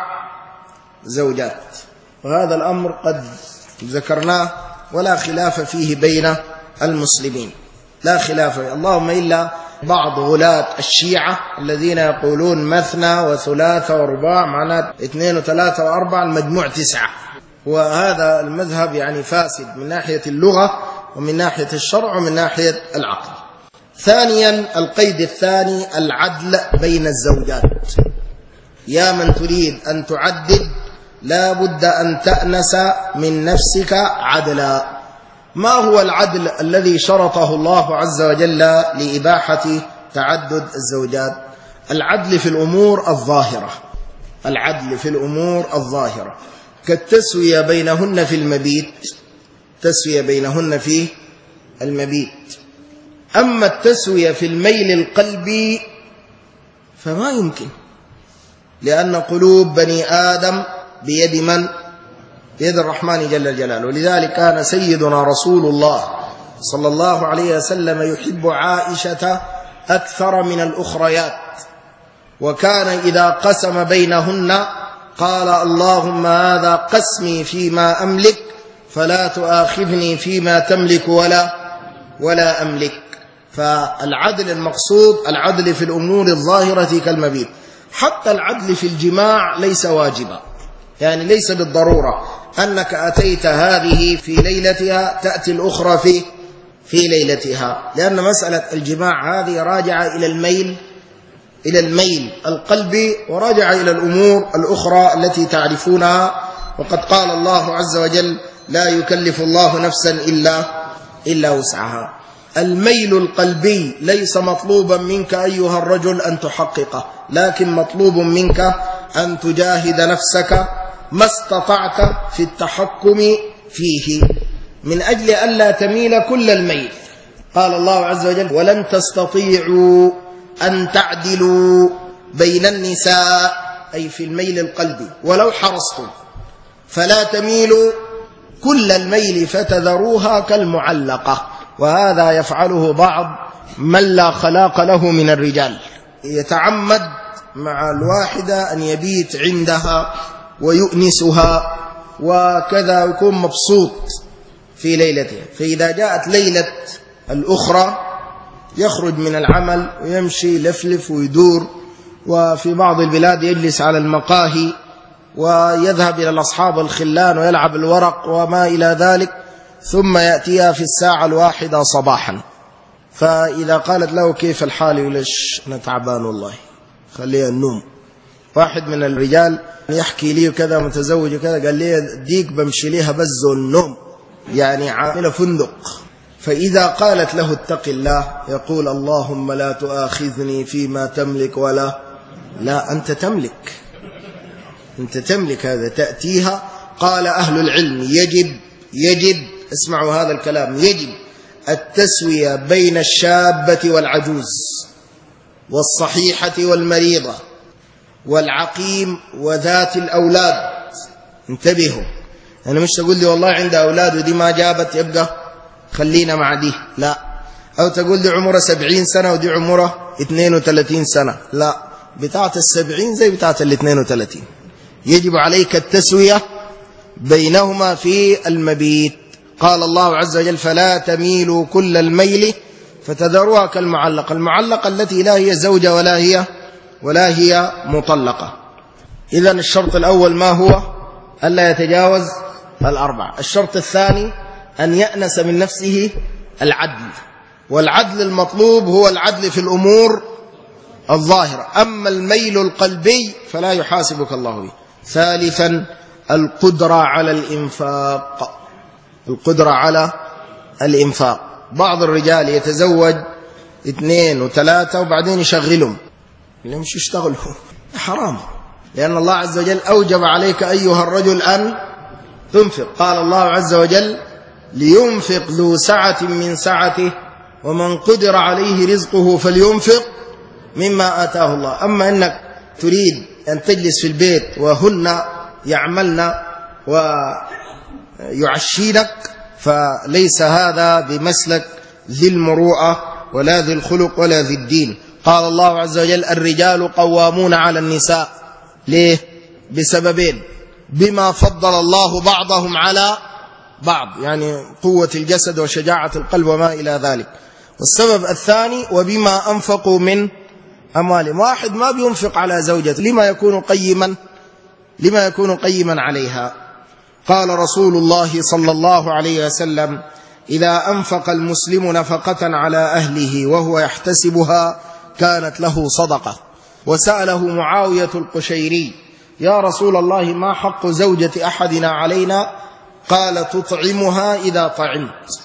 زوجات، وهذا الأمر قد ذكرناه ولا خلاف فيه بين المسلمين، لا خلاف، اللهم إلا بعض غلاة الشيعة الذين يقولون مثنى وثلاثة ورباع، معناه اثنين وثلاثة وأربعة المجموع تسعة، وهذا المذهب يعني فاسد من ناحية اللغة ومن ناحية الشرع ومن ناحية العقل. ثانيا القيد الثاني العدل بين الزوجات. يا من تريد أن تعدد لا بد أن تأنس من نفسك عدلا. ما هو العدل الذي شرطه الله عز وجل لإباحة تعدد الزوجات؟ العدل في الأمور الظاهرة، العدل في الأمور الظاهرة كالتسوية بينهن في المبيت، تسوية بينهن في المبيت. أما التسوية في الميل القلبي فما يمكن، لأن قلوب بني آدم بيد من؟ بيد الرحمن جل جلاله. ولذلك كان سيدنا رسول الله صلى الله عليه وسلم يحب عائشة أكثر من الأخريات، وكان إذا قسم بينهن قال: اللهم هذا قسمي فيما أملك فلا تؤاخذني فيما تملك ولا ولا أملك. فالعدل المقصود العدل في الأمور الظاهرة كالمبيت. حتى العدل في الجماع ليس واجبا، يعني ليس بالضرورة أنك أتيت هذه في ليلتها تأتي الأخرى في في ليلتها، لأن مسألة الجماع هذه راجعة إلى الميل إلى الميل القلبي، وراجعة إلى الأمور الأخرى التي تعرفونها. وقد قال الله عز وجل: لا يكلف الله نفسا إلا إلا وسعها. الميل القلبي ليس مطلوبا منك أيها الرجل أن تحققه، لكن مطلوب منك أن تجاهد نفسك ما استطعت في التحكم فيه من أجل ألا تميل كل الميل. قال الله عز وجل: ولن تستطيعوا أن تعدلوا بين النساء، أي في الميل القلبي، ولو حرصتم، فلا تميلوا كل الميل فتذروها كالمعلقة. وهذا يفعله بعض من لا خلاق له من الرجال، يتعمد مع الواحدة أن يبيت عندها ويؤنسها وكذا، يكون مبسوط في ليلتها، فإذا جاءت ليلة الأخرى يخرج من العمل ويمشي لفلف ويدور، وفي بعض البلاد يجلس على المقاهي ويذهب إلى الأصحاب الخلان ويلعب الورق وما إلى ذلك، ثم يأتيها في الساعة الواحدة صباحا. فإذا قالت له كيف الحال يقول: أنا تعبان والله، خليها النوم. واحد من الرجال يحكي لي كذا متزوج كذا، قال لي ديك بمشي ليها بز النوم، يعني عاملة فندق. فإذا قالت له اتق الله يقول: اللهم لا تؤاخذني فيما تملك ولا لا أنت تملك، أنت تملك هذا، تأتيها. قال أهل العلم: يجب يجب اسمعوا هذا الكلام، يجب التسوية بين الشابة والعجوز والصحيحة والمريضة والعقيم وذات الأولاد. انتبهوا، أنا مش تقول لي والله عندها أولاد ودي ما جابت يبقى خلينا مع دي، لا. أو تقول لي عمره سبعين سنة ودي عمره اثنين وثلاثين سنة، لا. بتاعة السبعين زي بتاعة الاثنين وثلاثين، يجب عليك التسوية بينهما في المبيت. قال الله عز وجل: فلا تميلوا كل الميل فتذروها كالمعلقة. المعلقة التي لا هي زوجة ولا هي ولا هي مطلقة. إذن الشرط الأول ما هو؟ ألا يتجاوز الأربع. الشرط الثاني أن يأنس من نفسه العدل، والعدل المطلوب هو العدل في الأمور الظاهرة، أما الميل القلبي فلا يحاسبك الله به. ثالثا القدرة على الإنفاق، القدرة على الإنفاق. بعض الرجال يتزوج اثنين وثلاثة وبعدين يشغلهم، اللي مش يشتغلوا حرام، لأن الله عز وجل أوجب عليك أيها الرجل أن تنفق. قال الله عز وجل: لينفق ذو سعة من سعته ومن قدر عليه رزقه فلينفق مما آتاه الله. أما أنك تريد أن تجلس في البيت وهن يعملن ويعشينك فليس هذا بمسلك ذي المروءة ولا ذي الخلق ولا ذي الدين. قال الله عز وجل: الرجال قوامون على النساء. ليه؟ بسببين: بما فضل الله بعضهم على بعض، يعني قوة الجسد وشجاعة القلب وما إلى ذلك. والسبب الثاني: وبما أنفقوا من أموالهم. واحد ما بينفق على زوجته، لما يكون قيما لما يكون قيما عليها. قال رسول الله صلى الله عليه وسلم: إذا أنفق المسلم نفقة على أهله وهو يحتسبها كانت له صدقة. وسأله معاوية القشيري: يا رسول الله، ما حق زوجة أحدنا علينا؟ قال: تطعمها إذا طعمت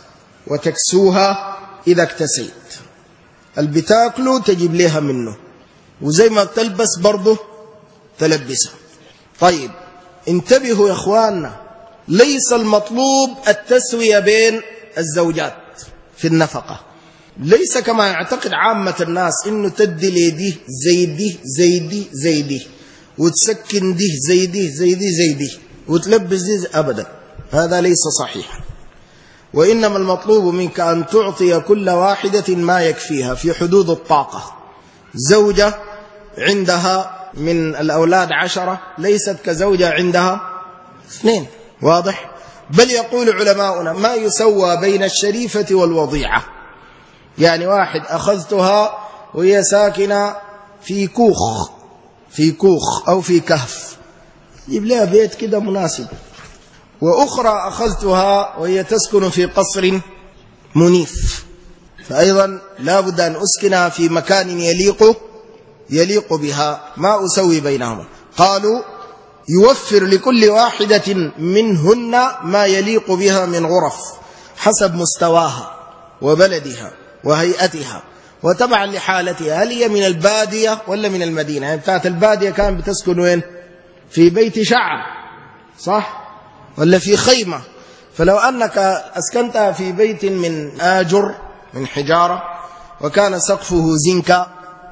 وتكسوها إذا اكتسيت. اللي بتاكله تجيب لها منه، وزي ما تلبس برضه تلبسها. طيب انتبهوا يا أخواننا، ليس المطلوب التسوية بين الزوجات في النفقة، ليس كما يعتقد عامة الناس إنه تدي لي زي دي زي دي زي دي وتسكن دي زي دي زي دي زي دي وتلبس دي، أبدا هذا ليس صحيحا. وإنما المطلوب منك أن تعطي كل واحدة ما يكفيها في حدود الطاقة. زوجة عندها من الأولاد عشرة ليست كزوجة عندها اثنين، واضح؟ بل يقول علماؤنا: ما يسوى بين الشريفة والوضيعة. يعني واحد أخذتها وهي ساكنة في كوخ في كوخ أو في كهف، يجيب لها بيت كده مناسب. وأخرى أخذتها وهي تسكن في قصر منيف، فأيضا لا بد أن أسكنها في مكان يليق يليق بها، ما أسوي بينهما. قالوا: يوفر لكل واحدة منهن ما يليق بها من غرف حسب مستواها وبلدها وهيئتها وتبعا لحالتها. هل هي من البادية ولا من المدينة؟ يعني بتاعت البادية كان بتسكن وين؟ في بيت شعر، صح؟ ولا في خيمة؟ فلو أنك أسكنتها في بيت من آجر من حجارة وكان سقفه زنكا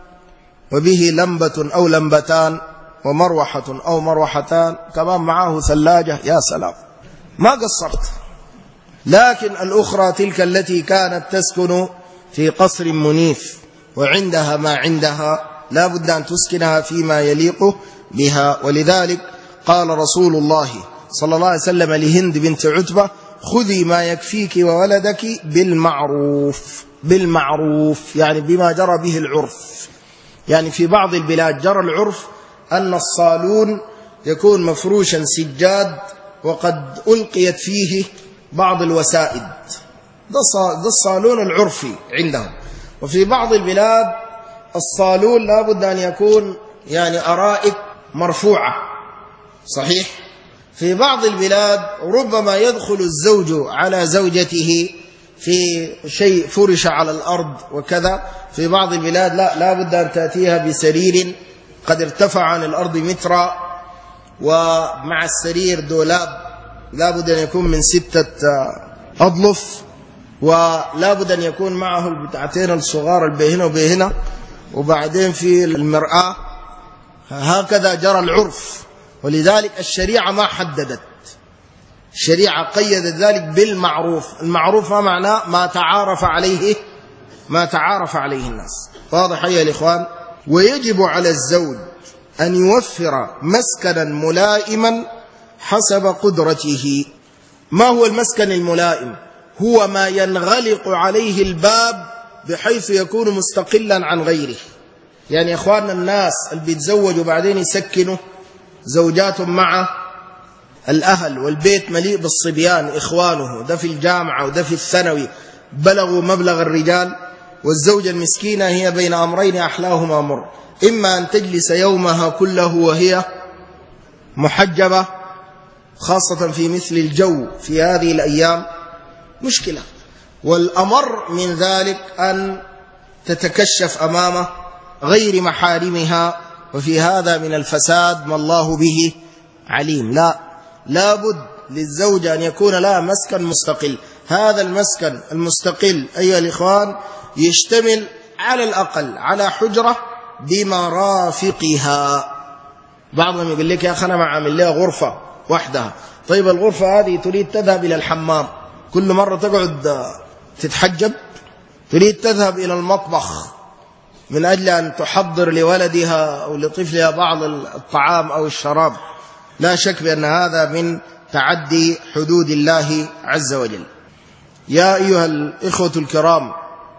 وبه لمبة أو لمبتان ومروحة أو مروحتان كمان معه ثلاجة، يا سلام، ما قصرت. لكن الأخرى تلك التي كانت تسكن في قصر منيف وعندها ما عندها لا بد أن تسكنها فيما يليق بها. ولذلك قال رسول الله صلى الله عليه وسلم لهند بنت عتبة: خذي ما يكفيك وولدك بالمعروف. بالمعروف يعني بما جرى به العرف. يعني في بعض البلاد جرى العرف أن الصالون يكون مفروشا سجاد وقد ألقيت فيه بعض الوسائد، ده الصالون العرفي عندهم. وفي بعض البلاد الصالون لا بد أن يكون يعني أرائك مرفوعة، صحيح؟ في بعض البلاد ربما يدخل الزوج على زوجته في شيء فرش على الأرض وكذا. في بعض البلاد لا لا بد أن تأتيها بسرير قد ارتفع عن الأرض مترا، ومع السرير دولاب لا بد أن يكون من ستة أضلف ولا بد أن يكون معه البتاعتين الصغار البيهنة وبيهنة، وبعدين في المرآة. هكذا جرى العرف، ولذلك الشريعة ما حددت، الشريعة قيدت ذلك بالمعروف. المعروف ما معناه؟ ما تعارف عليه ما تعارف عليه الناس. واضح أيها الإخوان؟ ويجب على الزوج أن يوفر مسكنا ملائما حسب قدرته. ما هو المسكن الملائم؟ هو ما ينغلق عليه الباب بحيث يكون مستقلا عن غيره. يعني يا إخواننا الناس اللي بيتزوجوا وبعدين يسكنوا زوجاتهم مع الأهل، والبيت مليء بالصبيان إخوانه، ده في الجامعة وده في الثانوي، بلغوا مبلغ الرجال، والزوجة المسكينة هي بين أمرين أحلاهما مر: إما أن تجلس يومها كله وهي محجبة، خاصة في مثل الجو في هذه الأيام مشكلة، والأمر من ذلك أن تتكشف أمام غير محارمها، وفي هذا من الفساد ما الله به عليم. لا لا بد للزوجة أن يكون لها مسكن مستقل. هذا المسكن المستقل أيها الإخوان يشتمل على الأقل على حجرة بمرافقها. بعضهم يقول لك يا أخي أنا ما عامل لها غرفة وحدها. طيب الغرفة هذه تريد تذهب إلى الحمام، كل مرة تقعد تتحجب؟ تريد تذهب إلى المطبخ من أجل أن تحضر لولدها أو لطفلها بعض الطعام أو الشراب؟ لا شك بأن هذا من تعدي حدود الله عز وجل. يا أيها الإخوة الكرام،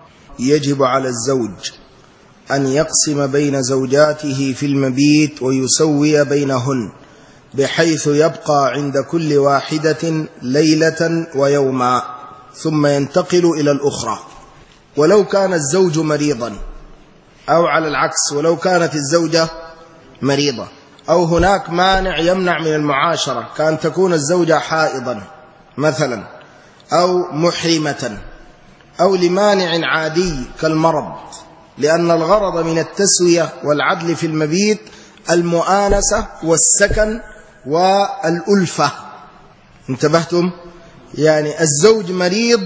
يجب على الزوج أن يقسم بين زوجاته في المبيت ويسوي بينهن، بحيث يبقى عند كل واحدة ليلة ويوما ثم ينتقل إلى الأخرى. ولو كان الزوج مريضا، أو على العكس ولو كانت الزوجة مريضة، أو هناك مانع يمنع من المعاشرة، كأن تكون الزوجة حائضا مثلا، أو محرمة، أو لمانع عادي كالمرض، لأن الغرض من التسوية والعدل في المبيت المؤانسة والسكن والألفة. انتبهتم؟ يعني الزوج مريض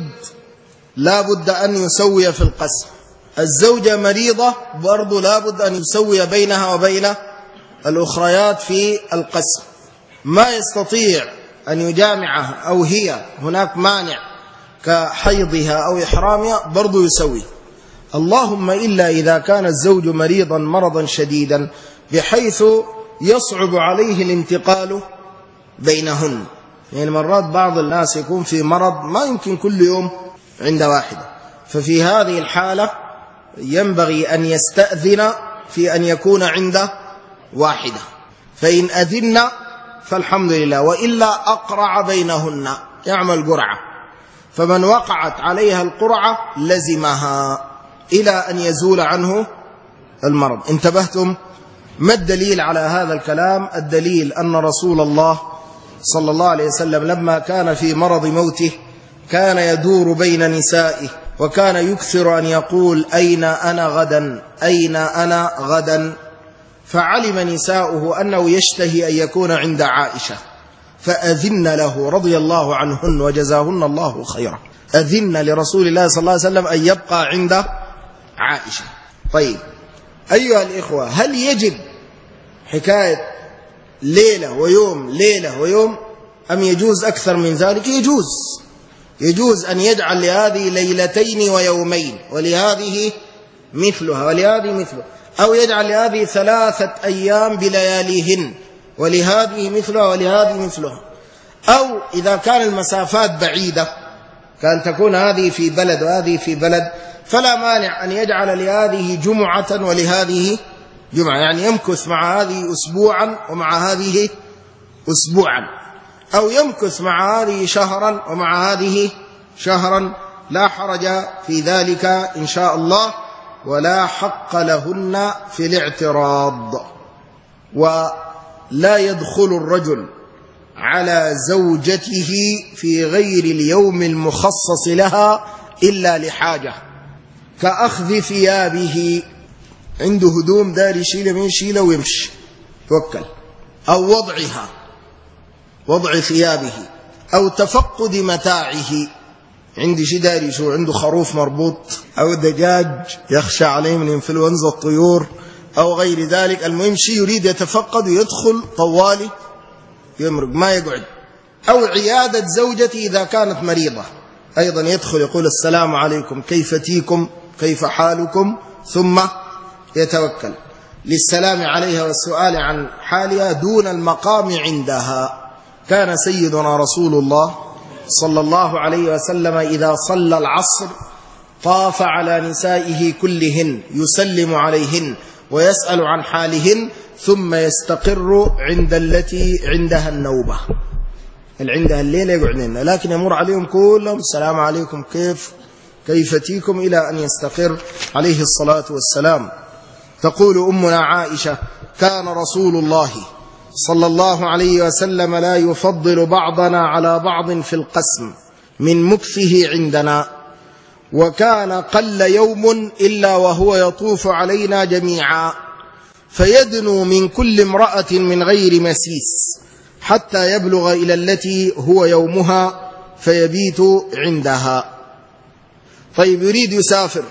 لا بد أن يسوي في القسم، الزوجة مريضة برضو لا بد أن يسوي بينها وبين الأخريات في القسم. ما يستطيع أن يجامعها أو هي هناك مانع كحيضها أو إحرامها برضو يسوي، اللهم إلا إذا كان الزوج مريضا مرضا شديدا بحيث يصعب عليه الانتقال بينهن. يعني مرات بعض الناس يكون في مرض ما يمكن كل يوم عند واحدة، ففي هذه الحالة ينبغي أن يستأذن في أن يكون عند واحدة، فإن أذن فالحمد لله، وإلا أقرع بينهن، يعمل قرعة، فمن وقعت عليها القرعة لزمها إلى أن يزول عنه المرض. انتبهتم؟ ما الدليل على هذا الكلام؟ الدليل أن رسول الله صلى الله عليه وسلم لما كان في مرض موته كان يدور بين نسائه، وكان يكثر أن يقول أين أنا غدا، أين أنا غدا، فعلم نساؤه أنه يشتهي أن يكون عند عائشة، فأذن له رضي الله عنهن وجزاهن الله خيرا، أذن لرسول الله صلى الله عليه وسلم أن يبقى عند عائشة. طيب أيها الإخوة، هل يجب حكاية ليلة ويوم ليلة ويوم أم يجوز أكثر من ذلك؟ يجوز يجوز أن يجعل لهذه ليلتين ويومين، ولهذه مثلها ولهذه مثلها، أو يجعل لهذه ثلاثة أيام بلياليهن، ولهذه مثلها ولهذه مثلها. أو إذا كان المسافات بعيدة كان تكون هذه في بلد وهذه في بلد، فلا مانع أن يجعل لهذه جمعة ولهذه جمعة، يعني يمكث مع هذه أسبوعا ومع هذه أسبوعا، أو يمكث مع هذه شهرا ومع هذه شهرا، لا حرج في ذلك إن شاء الله، ولا حق لهن في الاعتراض. ولا يدخل الرجل على زوجته في غير اليوم المخصص لها إلا لحاجة، كأخذ ثيابه، عنده هدوم دار يشيله من يشيله ويمشي توكل، أو وضعها وضع ثيابه، أو تفقد متاعه، عندي شي داري شو عنده خروف مربوط أو دجاج يخشى عليه من إنفلونزا الطيور أو غير ذلك، المهم شيء يريد يتفقد ويدخل طوالي يمرق ما يقعد. أو عيادة زوجتي إذا كانت مريضة أيضا يدخل يقول السلام عليكم كيف تيكم كيف حالكم، ثم يتوكل للسلام عليها والسؤال عن حالها دون المقام عندها. كان سيدنا رسول الله صلى الله عليه وسلم إذا صلى العصر طاف على نسائه كلهن يسلم عليهن ويسأل عن حالهن ثم يستقر عند التي عندها النوبة، اللي عندها الليلة يقعدن، لكن يمر عليهم كلهم السلام عليكم كيف كيف تيكم إلى أن يستقر عليه الصلاة والسلام. تقول أمنا عائشة كان رسول الله صلى الله عليه وسلم لا يفضل بعضنا على بعض في القسم من مكثه عندنا، وكان قل يوم إلا وهو يطوف علينا جميعا فيدنو من كل امرأة من غير مسيس حتى يبلغ إلى التي هو يومها فيبيت عندها. طيب يريد يسافر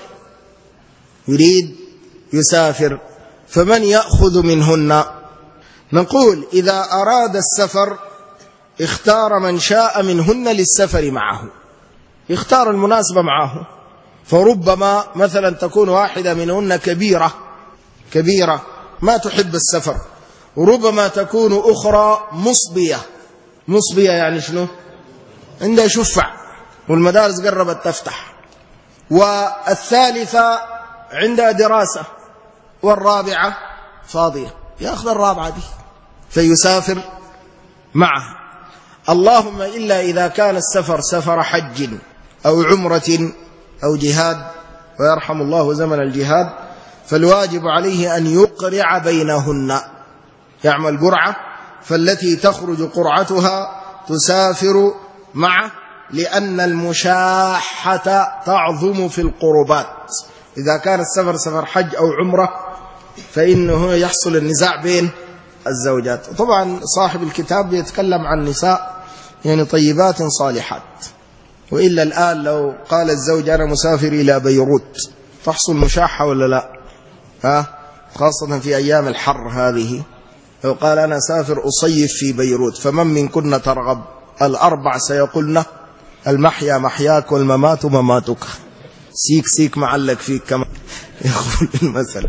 يريد يسافر فمن يأخذ منهن؟ نقول إذا أراد السفر اختار من شاء منهن للسفر معه، يختار المناسبة معه. فربما مثلا تكون واحدة منهن كبيرة كبيرة ما تحب السفر، وربما تكون أخرى مصبية. مصبية يعني شنو؟ عندها شفع والمدارس قربت تفتح، والثالثة عندها دراسة، والرابعة فاضية، يأخذ الرابعة دي فيسافر معه. اللهم إلا إذا كان السفر سفر حج أو عمرة أو جهاد، ويرحم الله زمن الجهاد، فالواجب عليه أن يقرع بينهن، يعمل قرعة، فالتي تخرج قرعتها تسافر معه، لأن المشاحة تعظم في القربات. إذا كان السفر سفر حج أو عمرة فإنه يحصل النزاع بين الزوجات. طبعا صاحب الكتاب يتكلم عن نساء يعني طيبات صالحات، وإلا الآن لو قال الزوج أنا مسافر إلى بيروت تحصل مشاحة ولا لا؟ ها؟ خاصة في أيام الحر هذه، لو قال أنا سافر أصيف في بيروت فمن منكن ترغب؟ الأربع سيقولن المحيا محياك والممات مماتك، سيك سيك معلق فيك كما يقول المثل.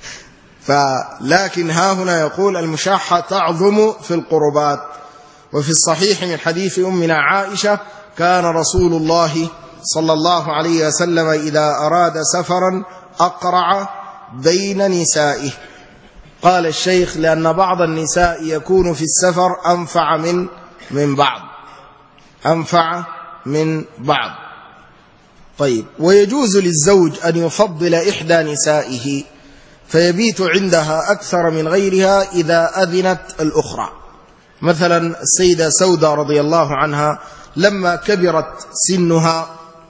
فلكن ها هنا يقول المشاحة تعظم في القربات. وفي الصحيح من حديث أمنا عائشة كان رسول الله صلى الله عليه وسلم إذا أراد سفرا أقرع بين نسائه. قال الشيخ لأن بعض النساء يكون في السفر أنفع من من بعض أنفع من بعض. طيب ويجوز للزوج أن يفضل إحدى نسائه فيبيت عندها أكثر من غيرها إذا أذنت الأخرى. مثلا السيدة سودة رضي الله عنها لما كبرت سنها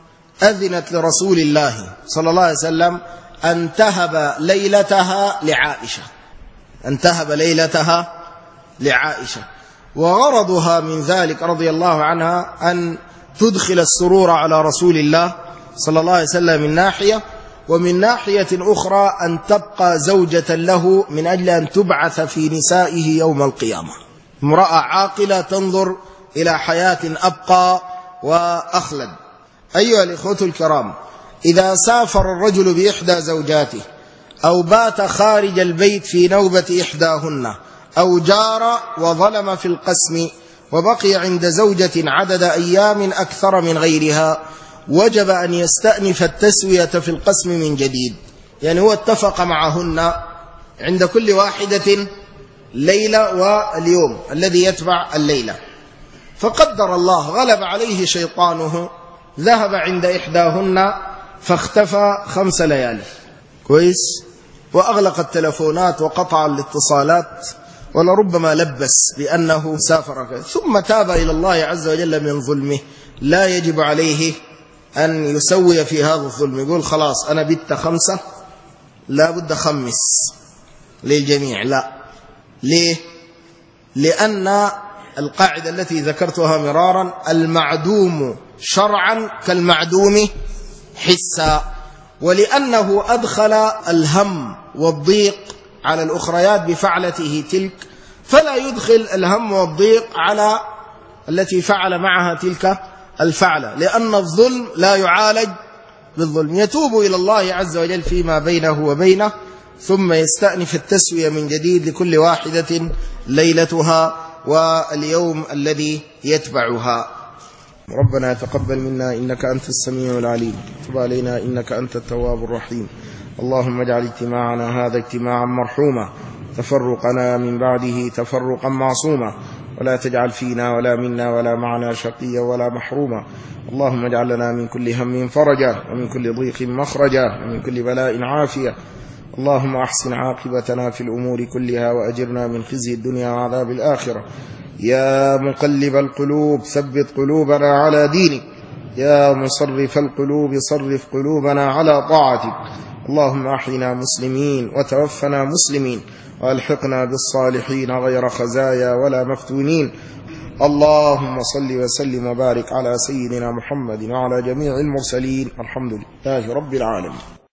أذنت لرسول الله صلى الله عليه وسلم أن تهب ليلتها لعائشة أن تهب ليلتها لعائشة وغرضها من ذلك رضي الله عنها أن تدخل السرور على رسول الله صلى الله عليه وسلم من ناحية، ومن ناحية أخرى أن تبقى زوجة له من أجل أن تبعث في نسائه يوم القيامة. امرأة عاقلة تنظر إلى حياة أبقى وأخلد. أيها الإخوة الكرام، إذا سافر الرجل بإحدى زوجاته أو بات خارج البيت في نوبة إحداهن أو جار وظلم في القسم وبقي عند زوجة عدد أيام أكثر من غيرها، وجب أن يستأنف التسوية في القسم من جديد. يعني هو اتفق معهن عند كل واحدة ليلة واليوم الذي يتبع الليلة، فقدر الله غلب عليه شيطانه ذهب عند إحداهن فاختفى خمس ليالي كويس، وأغلق التلفونات وقطع الاتصالات، ولربما لبس بأنه سافر، ثم تاب إلى الله عز وجل من ظلمه. لا يجب عليه أن يسوي في هذا الظلم، يقول خلاص أنا بت خمسة لا بد خمس للجميع، لا. ليه؟ لأن القاعدة التي ذكرتها مرارا: المعدوم شرعا كالمعدوم حسا. ولأنه أدخل الهم والضيق على الأخريات بفعلته تلك، فلا يدخل الهم والضيق على التي فعل معها تلك الفعلة، لأن الظلم لا يعالج بالظلم. يتوب إلى الله عز وجل فيما بينه وبينه، ثم يستأنف التسوية من جديد لكل واحدة ليلتها واليوم الذي يتبعها. ربنا تقبل منا إنك أنت السميع العليم، تب علينا إنك أنت التواب الرحيم. اللهم اجعل اجتماعنا هذا اجتماعا مرحوما، تفرقنا من بعده تفرقا معصوما، ولا تجعل فينا ولا منا ولا معنا شقيا ولا محروما. اللهم اجعل لنا من كل هم فرجا، ومن كل ضيق مخرجا، ومن كل بلاء عافية. اللهم أحسن عاقبتنا في الأمور كلها، وأجرنا من خزي الدنيا وعذاب الآخرة. يا مقلب القلوب ثبت قلوبنا على دينك، يا مصرف القلوب صرف قلوبنا على طاعتك. اللهم أحينا مسلمين وتوفنا مسلمين، وألحقنا بالصالحين غير خزايا ولا مفتونين. اللهم صل وسلم وبارك على سيدنا محمد وعلى جميع المرسلين. الحمد لله رب العالمين.